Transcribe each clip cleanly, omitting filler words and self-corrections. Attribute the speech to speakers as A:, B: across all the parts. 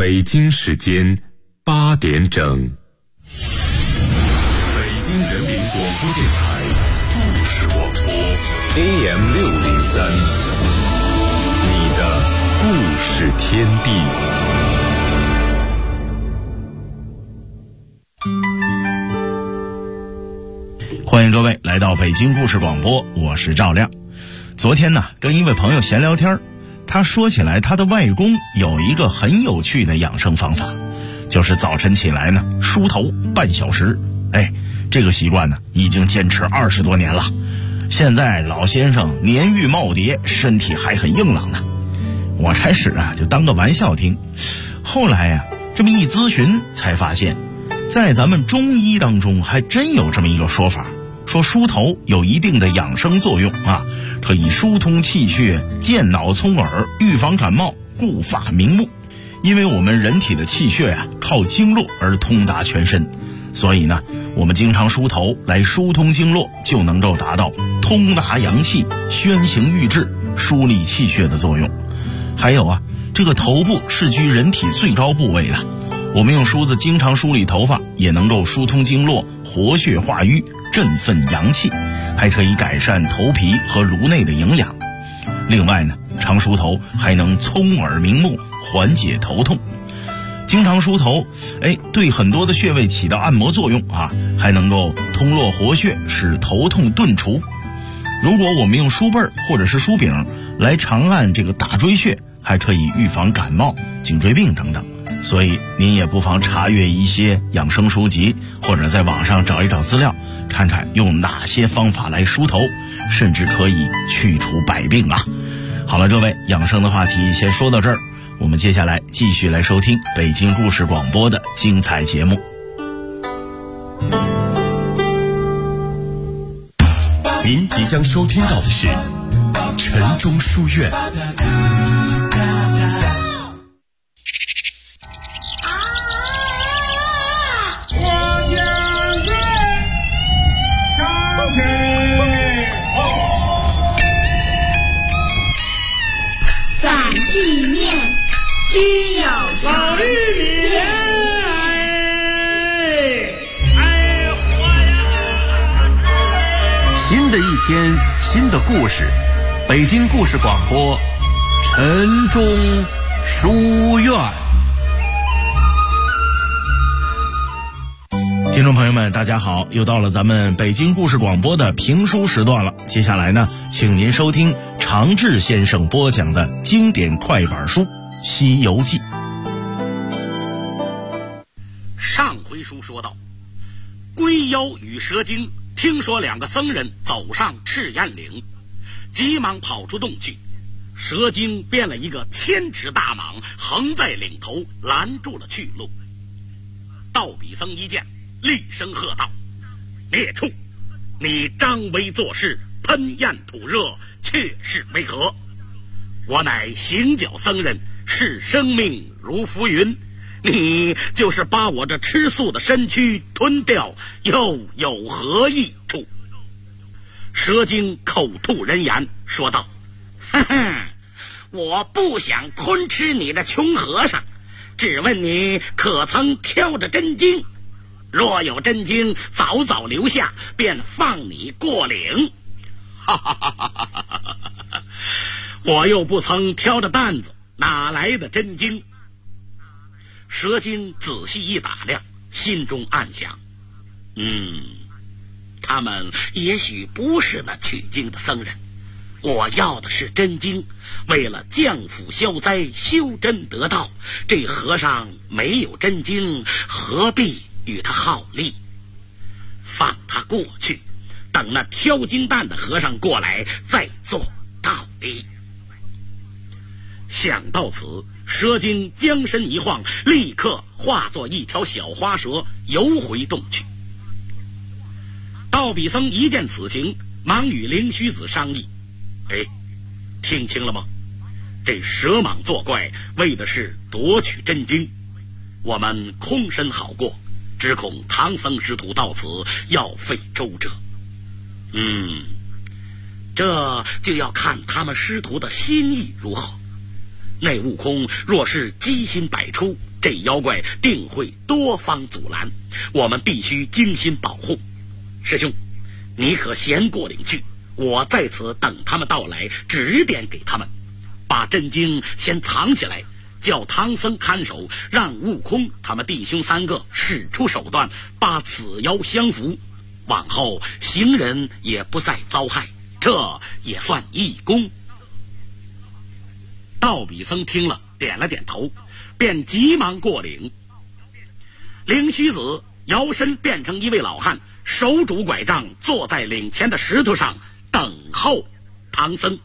A: 北京时间8点整。北京人民广播电台故事广播 AM603， 你的故事天地。
B: 欢迎各位来到北京故事广播，我是赵亮。昨天呢，跟一位朋友闲聊天，他说起来他的外公有一个很有趣的养生方法，就是早晨起来呢梳头半小时。这个习惯呢已经坚持20多年了。现在老先生年逾耄耋，身体还很硬朗呢。我开始就当个玩笑听，后来这么一咨询才发现，在咱们中医当中还真有这么一个说法，说梳头有一定的养生作用可以疏通气血，健脑聪耳，预防感冒，顾发明目。因为我们人体的气血靠经络而通达全身，所以呢我们经常梳头来疏通经络，就能够达到通达阳气，宣行郁滞，疏利气血的作用。还有这个头部是居人体最高部位的，我们用梳子经常梳理头发，也能够疏通经络，活血化瘀，振奋阳气，还可以改善头皮和颅内的营养。另外呢，常梳头还能聪耳明目，缓解头痛。经常梳头对很多的穴位起到按摩作用还能够通络活血，使头痛顿除。如果我们用梳背或者是梳柄来长按这个大椎穴，还可以预防感冒、颈椎病等等。所以您也不妨查阅一些养生书籍，或者在网上找一找资料，看看用哪些方法来梳头，甚至可以去除百病好了，各位，养生的话题先说到这儿，我们接下来继续来收听北京故事广播的精彩节目。
A: 您即将收听到的是晨钟书院。
C: 散地面须有常
D: 新的一天，新的故事，北京故事广播晨钟书院。
B: 听众朋友们大家好，又到了咱们北京故事广播的评书时段了。接下来呢，请您收听常志先生播讲的经典快板书《西游记》。
E: 上回书说到，龟妖与蛇精听说2个僧人走上赤焰岭，急忙跑出洞去。蛇精变了一个1000尺大蟒，横在岭头拦住了去路。道比僧一见，厉声喝道：孽畜，你张威作势，喷焰吐热，切是为何？我乃行脚僧人，视生命如浮云，你就是把我这吃素的身躯吞掉，又有何益处？蛇精口吐人言，说道：我不想吞吃你的穷和尚，只问你可曾挑着真经？若有真经，早早留下，便放你过岭。我又不曾挑着担子，哪来的真经？蛇精仔细一打量，心中暗想：他们也许不是那取经的僧人，我要的是真经，为了降福消灾，修真得道。这和尚没有真经，何必与他好力？放他过去，等那挑金蛋的和尚过来，再做道理。想到此，蛇精将身一晃，立刻化作一条小花蛇，游回洞去。道比僧一见此情，忙与灵虚子商议：听清了吗？这蛇蟒作怪，为的是夺取真经。我们空身好过，只恐唐僧师徒到此，要费周折。这就要看他们师徒的心意如何。那悟空若是机心百出， 这妖怪定会多方阻拦，我们必须精心保护。师兄，你可先过岭去，我在此等他们到来，指点给他们，把真经先藏起来，叫唐僧看守，让悟空他们弟兄3个使出手段，把此妖降服，往后行人也不再遭害，这也算义功。道比僧听了点了点头，便急忙过岭。灵虚子摇身变成一位老汉，手拄拐杖，坐在岭前的石头上等候唐僧。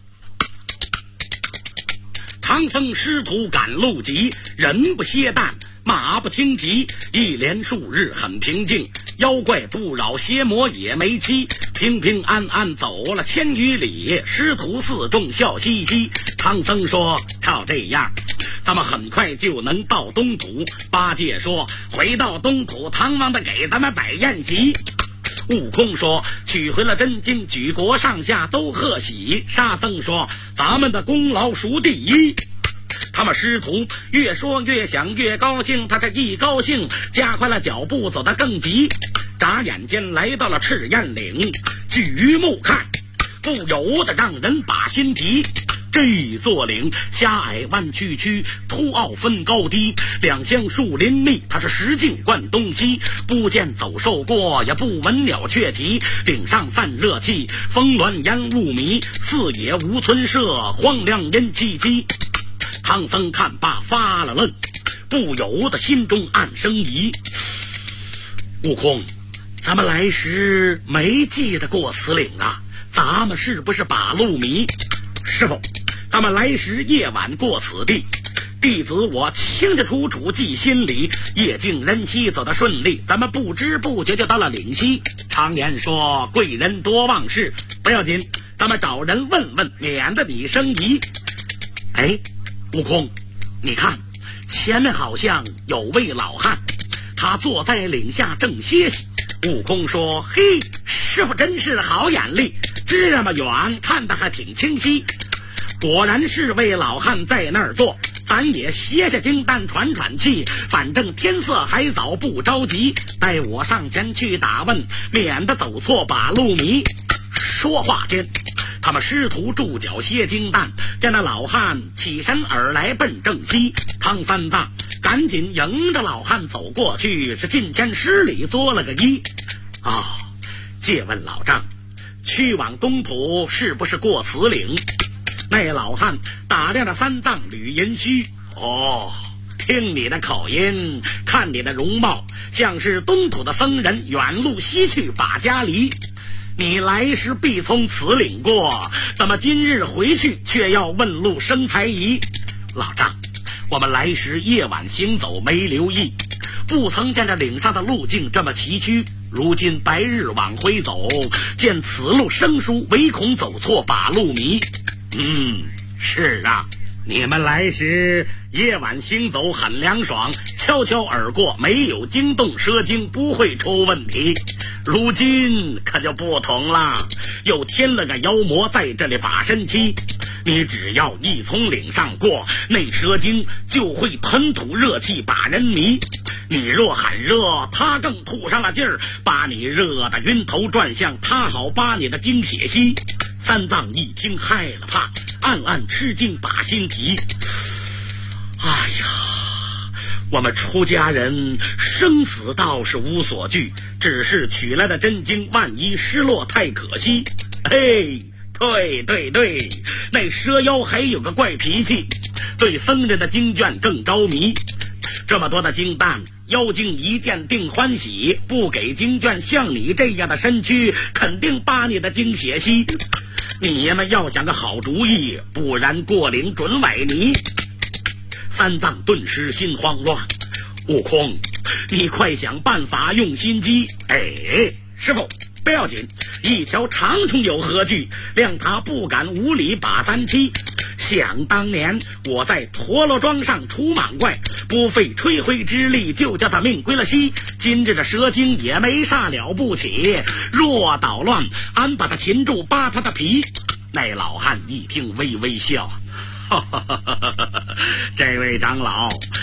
E: 唐僧师徒赶路急，人不歇诞，马不停蹄，一连数日很平静，妖怪不扰，邪魔也没期，平平安安走了1000余里，师徒4众笑嘻嘻。唐僧说：照这样，咱们很快就能到东土。八戒说：回到东土，唐王的给咱们摆宴席。悟空说：取回了真经，举国上下都贺喜。沙僧说：咱们的功劳数第一。他们师徒越说越想越高兴，他这一高兴，加快了脚步，走得更急。眨眼间来到了赤焰岭，举目看，不由得让人把心提。这座岭狭隘弯曲曲，凸凹分高低，两相树林密，它是石径贯东西，不见走兽过，也不闻鸟雀啼。岭上散热气，风峦烟雾迷，四野无村舍，荒凉阴戚戚。唐僧看罢发了愣，不由得心中暗生疑。悟空，咱们来时没记得过此岭啊，咱们是不是把路迷？师傅，咱们来时夜晚过此地，弟子我清清楚楚记心里，夜静人稀走得顺利，咱们不知不觉就到了岭西。常言说贵人多忘事，不要紧，咱们找人问问，免得你生疑。哎，悟空，你看前面好像有位老汉，他坐在岭下正歇息。悟空说：嘿，师傅真是好眼力，这么远看得还挺清晰。果然是位老汉在那儿坐，咱也歇下精丹喘喘气，反正天色还早，不着急，待我上前去打问，免得走错把路迷。说话间，他们师徒住脚歇精丹，见那老汉起身而来奔正西。唐三藏赶紧迎着老汉走过去，是近前施礼作了个揖。借问老丈，去往东土是不是过此岭？那老汉打量着三藏吕银须，听你的口音，看你的容貌，像是东土的僧人远路西去把家离。你来时必从此岭过，怎么今日回去却要问路生猜疑？老丈，我们来时夜晚行走没留意，不曾见这岭上的路径这么崎岖，如今白日往回走，见此路生疏，唯恐走错把路迷。是啊，你们来时夜晚行走很凉爽，悄悄而过，没有惊动蛇精，不会出问题。如今可就不同了，又添了个妖魔在这里把身欺。你只要一从岭上过，那蛇精就会吞吐热气把人迷。你若喊热，他更吐上了劲儿，把你热得晕头转向，他好把你的精血吸。三藏一听害了怕，暗暗吃惊把心提。哎呀，我们出家人生死倒是无所惧，只是取来的真经万一失落太可惜。对，那蛇妖还有个怪脾气，对僧人的经卷更着迷。这么多的经蛋，妖精一见定欢喜，不给经卷，像你这样的身躯肯定把你的精血吸。你们要想个好主意，不然过岭准崴泥。三藏顿时心慌乱，悟空，你快想办法用心机。师傅不要紧，一条长虫有何惧，谅他不敢无理把咱欺。想当年我在陀螺庄上除蟒怪，不费吹灰之力就叫他命归了西。今日的蛇精也没啥了不起，若捣乱，俺把他擒住，扒他的皮。那老汉一听微微笑，这位长老，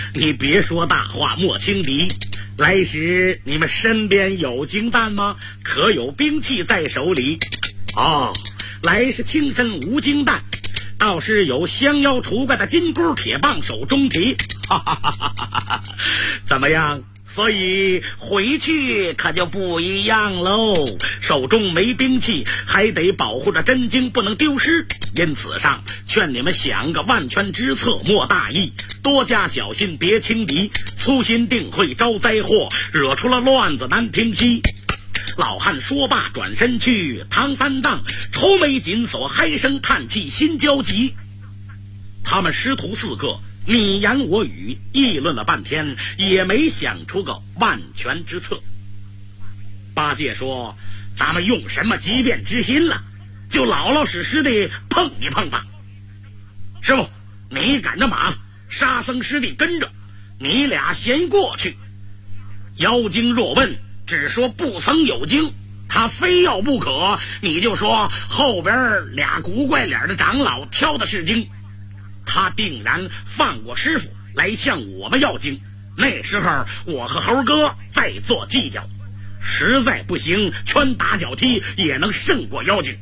E: 你别说大话莫轻敌。来时你们身边有金弹吗？可有兵器在手里？哦，来时轻身无金弹，倒是有降妖除怪的金箍铁棒手中提。哈哈哈哈哈哈！怎么样？所以回去可就不一样喽，手中没兵器，还得保护着真经不能丢失。因此上劝你们想个万全之策，莫大意，多加小心，别轻敌，粗心定会招灾祸，惹出了乱子难平息。老汉说罢转身去，唐三藏愁眉紧锁，唉声叹气，心焦急。他们师徒4个你言我语，议论了半天，也没想出个万全之策。八戒说：“咱们用什么机变之心了？就老老实实的碰一碰吧。师傅，你赶着马，沙僧师弟跟着，你俩先过去。妖精若问，只说不曾有精，他非要不可，你就说后边俩古怪脸的长老挑的是精。他定然放过师傅来向我们要经，那时候我和猴哥再做计较，实在不行拳打脚踢也能胜过妖精。”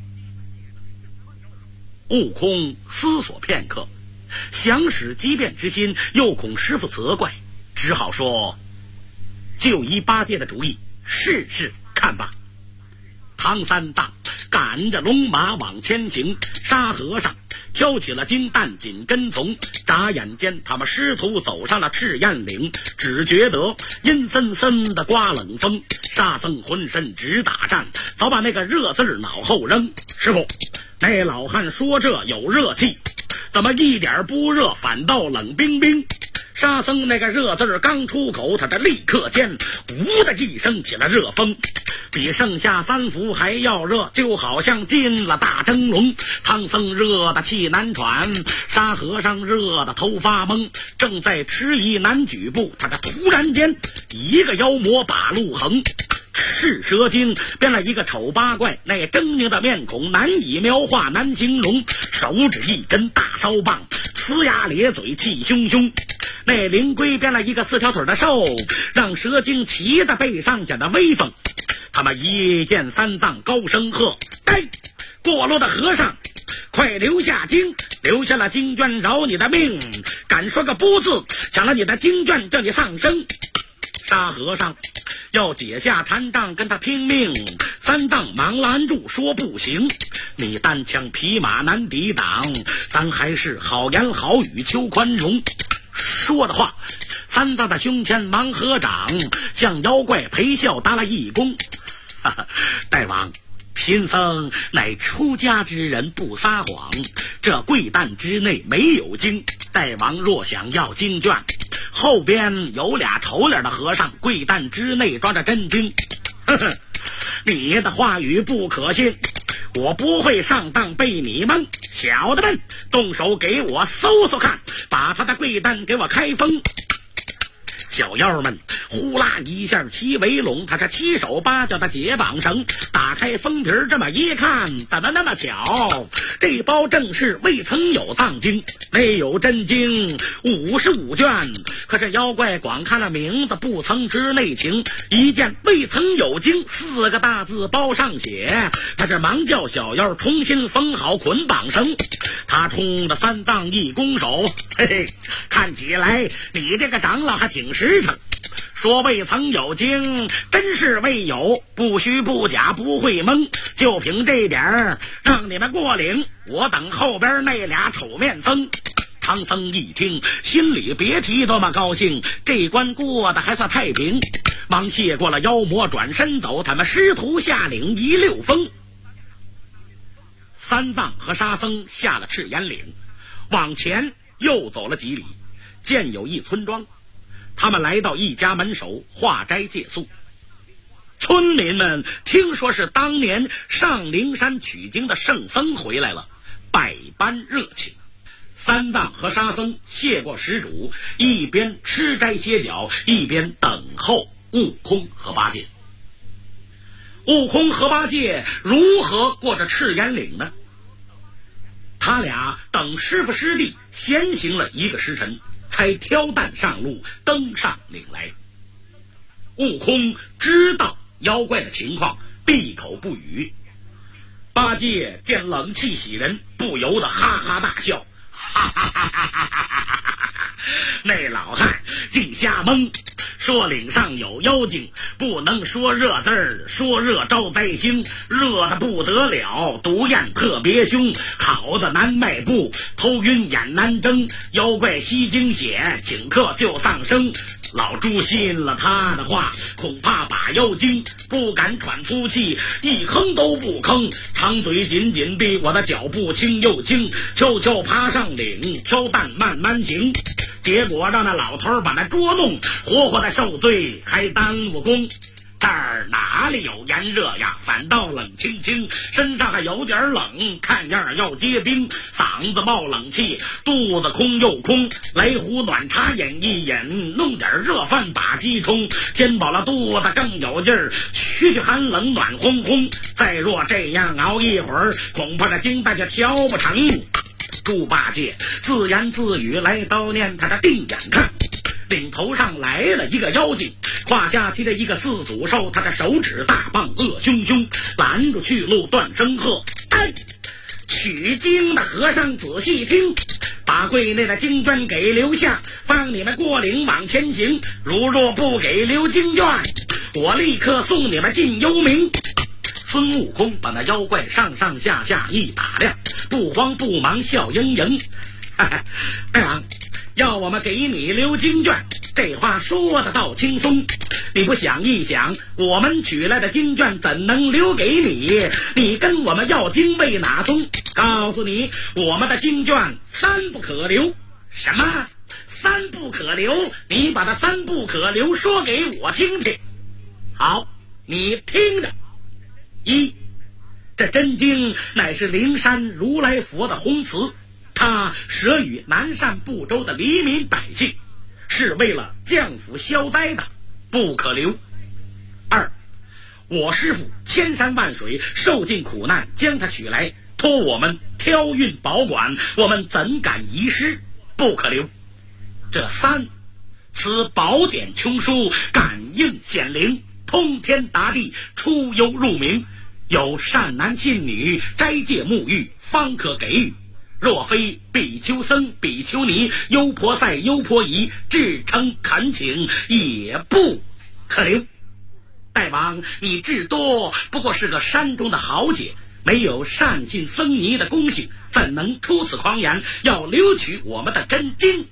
E: 悟空思索片刻，想使机变之心，又恐师傅责怪，只好说：“就依八戒的主意，试试看吧。”唐三藏赶着龙马往前行，沙和尚挑起了金担紧跟从。眨眼间他们师徒走上了赤焰岭，只觉得阴森森的刮冷风，沙僧浑身直打颤，早把那个热字脑后扔。师傅，那老汉说这有热气，怎么一点不热，反倒冷冰冰？沙僧那个热字刚出口，他的立刻间呜的一声起了热风，比盛夏3伏还要热，就好像进了大蒸笼。唐僧热得气难喘，沙和尚热得头发懵，正在迟疑难举步，他的突然间一个妖魔把路横，赤蛇精变了一个丑八怪，那狰狞的面孔难以描画难形容，手指一根大烧棒，呲牙咧嘴气汹汹。那灵龟变了一个4条腿的兽，让蛇精骑在背上显得威风。他们一见三藏高声喝：“哎，过路的和尚，快留下经，留下了经卷饶你的命，敢说个不字，抢了你的经卷叫你丧生。”沙和尚要解下禅杖跟他拼命，三藏忙拦住说：“不行，你单枪匹马难抵挡，咱还是好言好语求宽容。”说的话，三藏的胸前忙合掌，向妖怪陪笑打了一躬。大王，贫僧乃出家之人，不撒谎，这贵担之内没有经，大王若想要经卷，后边有俩丑脸的和尚，贵担之内装着真经。呵呵，你的话语不可信，我不会上当被你蒙。小的们，动手给我搜搜看，把他的贵担给我开封。小妖们呼啦一下齐围拢，他是7手8脚的解绑绳，打开封皮这么一看，怎么那么巧？这包正是未曾有藏经，内有真经55卷，可是妖怪光看了名字，不曾知内情。一见未曾有经4个大字包上写，他是忙叫小妖重新缝好捆绑绳。他冲着三藏一拱手：“嘿嘿，看起来你这个长老还挺实诚，说未曾有经，真是未有，不虚不假，不会蒙，就凭这点儿让你们过岭，我等后边那俩丑面僧。”唐僧一听，心里别提多么高兴，这关过得还算太平，忙谢过了妖魔，转身走。他们师徒下岭一溜风。三藏和沙僧下了赤焰岭，往前又走了几里，见有一村庄，他们来到一家门首化斋借宿。村民们听说是当年上灵山取经的圣僧回来了，百般热情。三藏和沙僧谢过施主，一边吃斋歇脚，一边等候悟空和八戒。悟空和八戒如何过着赤焰岭呢？他俩等师傅师弟先行了1个时辰， 才挑担上路，登上岭来。悟空知道妖怪的情况，闭口不语。八戒见冷气喜人，不由得哈哈大笑，哈哈哈哈哈哈！那老汉竟瞎蒙，说岭上有妖精，不能说热字儿，说热招灾星，热的不得了，毒焰特别凶，烤的难迈步，头晕眼难睁，妖怪吸精血，顷刻就丧生。老猪信了他的话，恐怕把妖精不敢喘粗气，一吭都不吭，长嘴紧紧地，我的脚步轻又轻，悄悄爬上岭，挑担慢慢行。结果让那老头把那捉弄，活活的受罪，还耽误功。这儿哪里有炎热呀，反倒冷清清，身上还有点冷，看样要结冰，嗓子冒冷气，肚子空又空，来壶暖茶饮一饮，弄点热饭把鸡冲，填饱了肚子更有劲儿，驱寒冷暖烘烘。再若这样熬一会儿，恐怕这金蛋就挑不成。猪八戒自言自语来叨念，他这定眼看岭头上来了一个妖精，胯下骑着一个四足兽，他的手指大棒恶凶凶，拦住去路断声喝：哎！取经的和尚仔细听，把柜内的经卷给留下，放你们过岭往前行，如若不给留经卷，我立刻送你们进幽冥。孙悟空把那妖怪上上下下一打量，不慌不忙笑盈盈：大王，要我们给你留经卷，这话说的倒轻松，你不想一想，我们取来的经卷怎能留给你？你跟我们要经为哪宗？告诉你，我们的经卷三不可留。什么三不可留？你把那三不可留说给我听听。好，你听着。一，这真经乃是灵山如来佛的宏词，他舍与南赡部洲的黎民百姓，是为了降福消灾的，不可留。二，我师父千山万水受尽苦难，将他取来，托我们挑运保管，我们怎敢遗失，不可留。这三，此宝典琼书，感应显灵，通天达地，出幽入冥，有善男信女斋戒沐浴，方可给予。若非比丘僧、比丘尼、优婆塞、优婆夷至诚恳请，也不可留。大王，你至多不过是个山中的豪杰，没有善信僧尼的恭喜，怎能出此狂言，要留取我们的真经？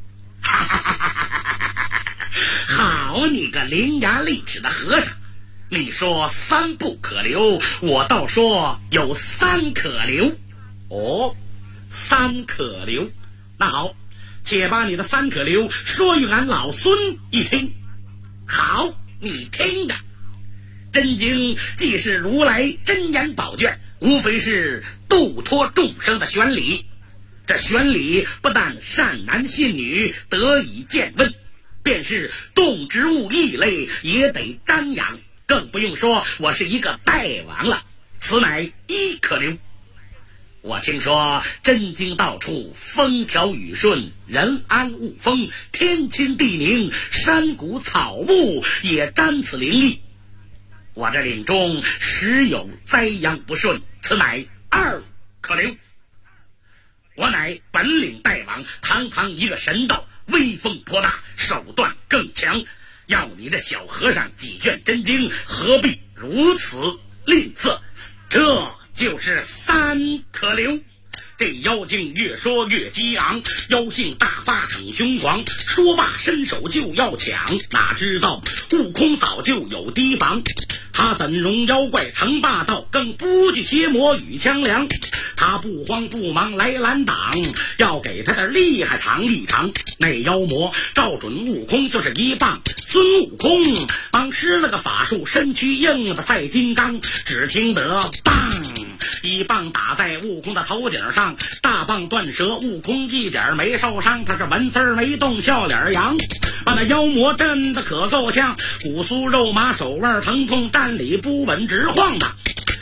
E: 好你个伶牙俐齿的和尚，你说三不可留，我倒说有三可留。哦，三可留，那好，且把你的三可留说与俺老孙一听。好，你听着，真经既是如来真言宝卷，无非是度脱众生的玄理。这玄理不但善男信女得以见闻，便是动植物异类也得瞻仰，更不用说我是一个大王了，此乃一可留。我听说真经到处风调雨顺，人安物丰，天清地宁，山谷草木也沾此灵力。我这岭中时有灾殃不顺，此乃二可留。我乃本岭大王，堂堂一个神道，威风颇大，手段更强，要你这小和尚几卷真经，何必如此吝啬？这就是三可留。这妖精越说越激昂，妖性大发逞凶狂，说罢伸手就要抢，哪知道悟空早就有提防，他怎容妖怪成霸道，更不惧邪魔与枪梁，他不慌不忙来拦挡，要给他的厉害尝一尝。那妖魔照准悟空就是一棒，孙悟空帮施了个法术，身躯硬的赛金刚，只听得棒一棒打在悟空的头顶上，大棒断折，悟空一点没受伤，他是纹丝儿没动，笑脸扬。把那妖魔真的可够呛，骨酥肉麻，手腕疼痛，站立不稳直晃荡。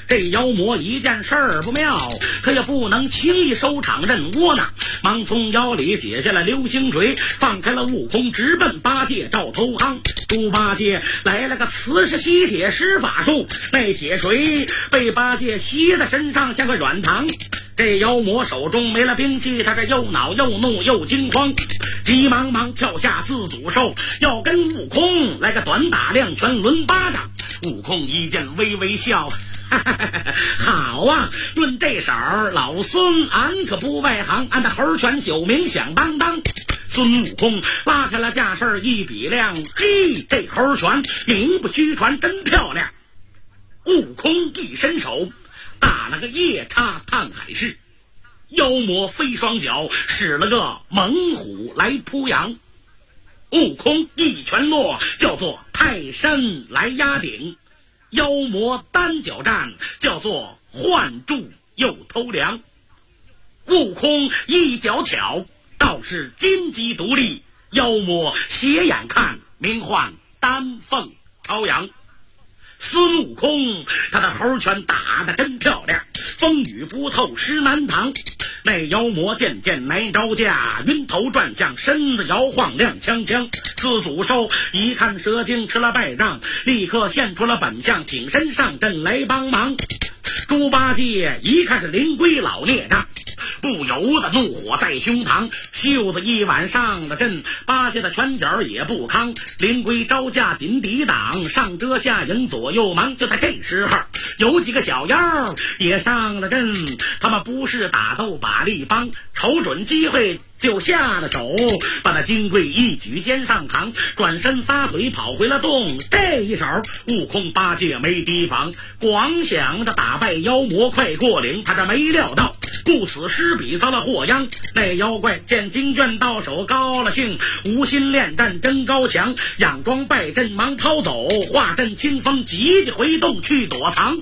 E: 这妖魔一见事儿不妙，他也不能轻易收场认窝囊，忙从腰里解下了流星锤，放开了悟空，直奔八戒照头夯。猪八戒来了个磁石吸铁施法术，那铁锤被八戒吸在身上像个软糖。这妖魔手中没了兵器，他这又恼又怒又惊慌，急忙忙跳下四祖兽，要跟悟空来个短打亮拳抡巴掌。悟空一见微微笑，好啊，论这手老孙俺可不外行，俺的猴拳有名响当当。孙悟空拉开了架势一比量，嘿，这猴拳名不虚传，真漂亮。悟空一伸手打了个夜叉探海式，妖魔飞双脚使了个猛虎来扑羊，悟空一拳落，叫做泰山来压顶，妖魔单脚站，叫做唤柱又偷梁。悟空一脚挑，倒是金鸡独立，妖魔斜眼看，名唤丹凤朝阳。孙悟空他的猴拳打得真漂亮，风雨不透湿难藏。那妖魔渐渐难招架，晕头转向，身子摇晃踉跄跄。四祖兽一看蛇精吃了败仗，立刻现出了本相，挺身上阵来帮忙。猪八戒一看是灵龟老孽障，不由得怒火在胸膛，袖子一晚上了阵，八戒的拳脚也不康，灵龟招架紧抵挡，上遮下迎左右忙。就在这时候，有几个小妖也上了阵，他们不是打斗把力帮，瞅准机会就下了手，把那金龟一举肩上扛，转身撒腿跑回了洞。这一手悟空八戒没提防，光想着打败妖魔快过岭，他这没料到顾此失彼遭了祸殃。那妖怪见经卷到手高了兴，无心恋战真高强，佯装败阵忙逃走，化阵清风急急回洞去躲藏。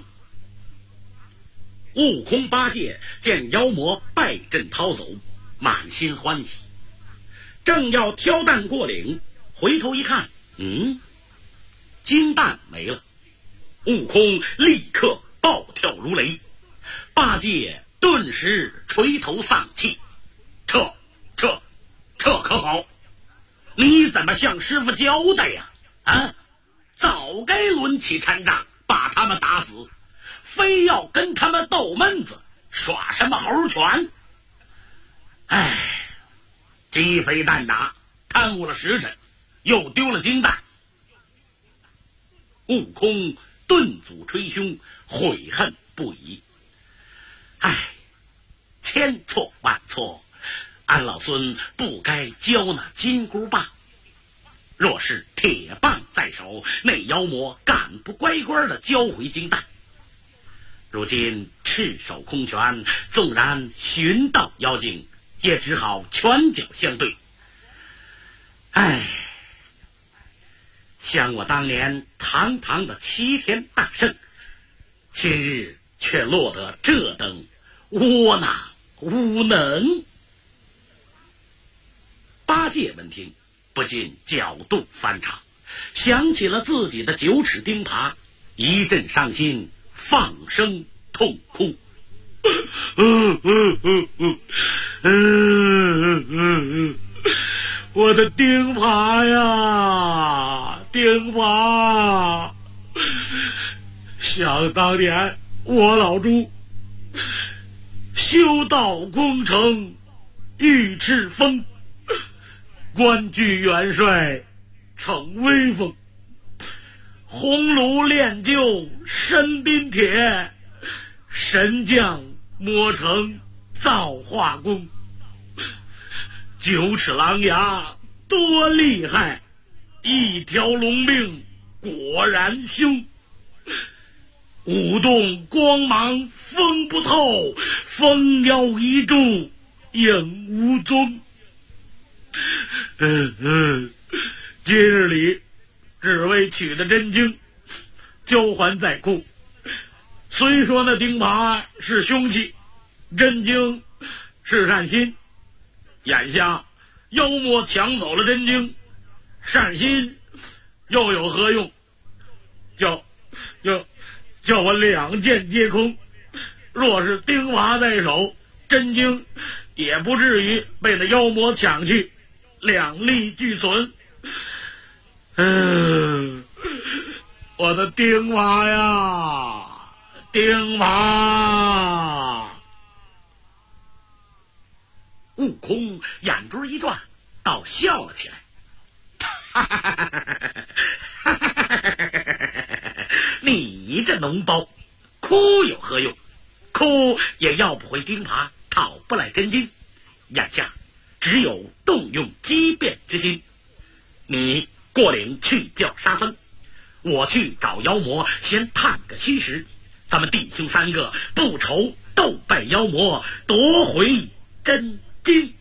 E: 悟空八戒见妖魔败阵逃走，满心欢喜，正要挑担过岭，回头一看，金蛋没了。悟空立刻暴跳如雷，八戒顿时垂头丧气，这可好？你怎么向师傅交代呀？早该抡起禅杖把他们打死，非要跟他们斗闷子，耍什么猴拳？鸡飞蛋打，耽误了时辰，又丢了金蛋。悟空顿足捶胸，悔恨不已。千错万错，俺老孙不该交那金箍棒。若是铁棒在手，那妖魔敢不乖乖的交回金蛋？如今赤手空拳，纵然寻到妖精，也只好拳脚相对。想我当年堂堂的齐天大圣，今日却落得这等窝囊无能。八戒闻听，不禁角度翻肠，想起了自己的9齿钉耙，一阵伤心，放声痛哭。我的钉耙呀，钉耙！想当年我老猪修道功成玉翅峰，官居元帅逞威风，红炉炼就神兵铁，神将磨成造化功。9齿狼牙多厉害，一条龙命果然凶。舞动光芒风不透，风摇一柱影无踪。今日里只为取得真经，交还在库。虽说那钉耙是凶器，真经是善心，眼下妖魔抢走了真经，善心又有何用？ 叫我两剑皆空。若是丁华在手，真经也不至于被那妖魔抢去，两利俱存。我的丁华呀，丁华！悟空眼珠一转，倒笑了起来。你这脓包，哭有何用？哭也要不回丁华，讨不来真经。眼下只有动用机变之心。你过岭去叫沙僧，我去找妖魔，先探个虚实。咱们弟兄三个不愁斗败妖魔，夺回真经。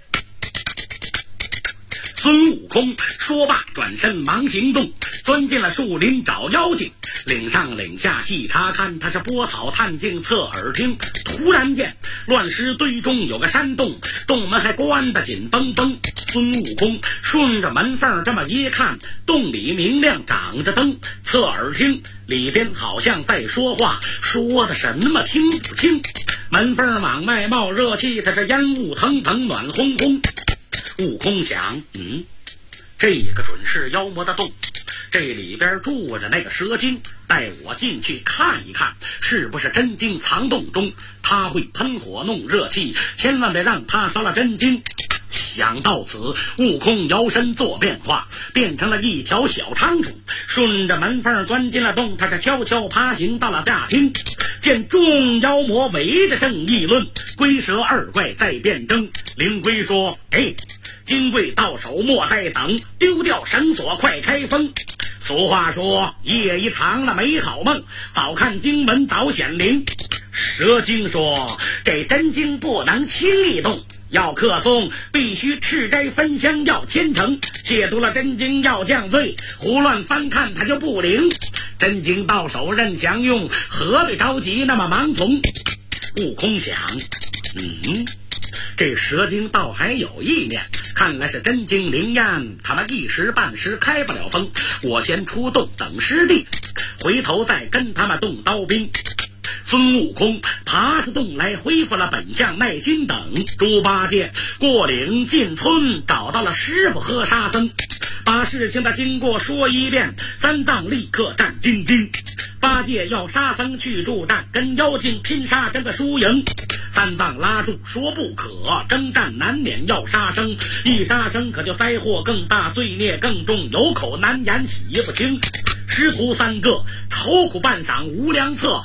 E: 孙悟空说罢，转身忙行动，钻进了树林找妖精。岭上岭下细查看，他是拨草探镜侧耳听。突然间，乱石堆中有个山洞，洞门还关得紧绷绷。孙悟空顺着门缝这么一看，洞里明亮长着灯，侧耳听，里边好像在说话，说的什么听不清。门缝往外冒热气，它是烟雾腾腾，暖烘烘。悟空想，这个准是妖魔的洞，这里边住着那个蛇精，带我进去看一看，是不是真经藏洞中。他会喷火弄热气，千万别让他烧了真经。想到此，悟空摇身做变化，变成了一条小长虫，顺着门缝钻进了洞。他是悄悄爬行到了大厅，见众妖魔围着正议论，龟蛇二怪在辩争。灵龟说：金龟到手莫再等，丢掉绳索快开封。俗话说，夜一长了没好梦，早看经文早显灵。蛇精说，这真经不能轻易动，要客诵必须吃斋分香要虔诚，解读了真经要降罪，胡乱翻看它就不灵。真经到手任享用，何必着急那么盲从？悟空想，这蛇精倒还有意念，看来是真经灵验，他们一时半时开不了封。我先出洞等师弟，回头再跟他们动刀兵。孙悟空爬出洞来，恢复了本相，耐心等。猪八戒过岭进村，找到了师傅和沙僧，把事情的经过说一遍。三藏立刻战兢兢，八戒要沙僧去助战，跟妖精拼杀争个输赢。三藏拉住说不可，征战难免要杀生，一杀生可就灾祸更大，罪孽更重，有口难言洗不清。师徒三个愁苦半晌无良策。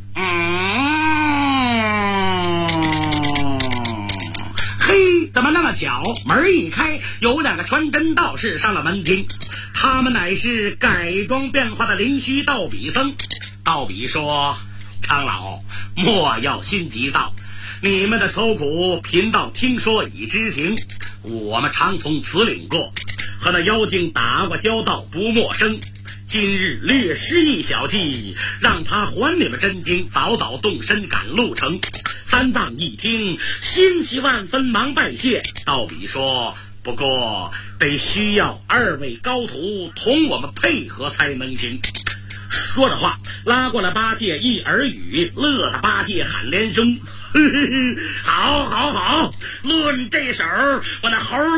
E: 怎么那么巧？门一开，有两个传真道士上了门厅，他们乃是改装变化的灵虚道比僧。道比说：长老莫要心急躁，你们的愁苦贫道听说已知情，我们常从此岭过，和那妖精打过交道，不陌生。今日略施一小计，让他还你们真经，早早动身赶路程。三藏一听，欣喜万分，忙拜谢。道比说：不过得需要二位高徒同我们配合才能行。说着话，拉过了八戒一耳语，乐得八戒喊连声：好好好，论这手，我那猴